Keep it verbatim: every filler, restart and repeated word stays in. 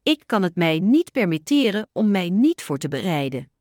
Ik kan het mij niet permitteren om mij niet voor te bereiden.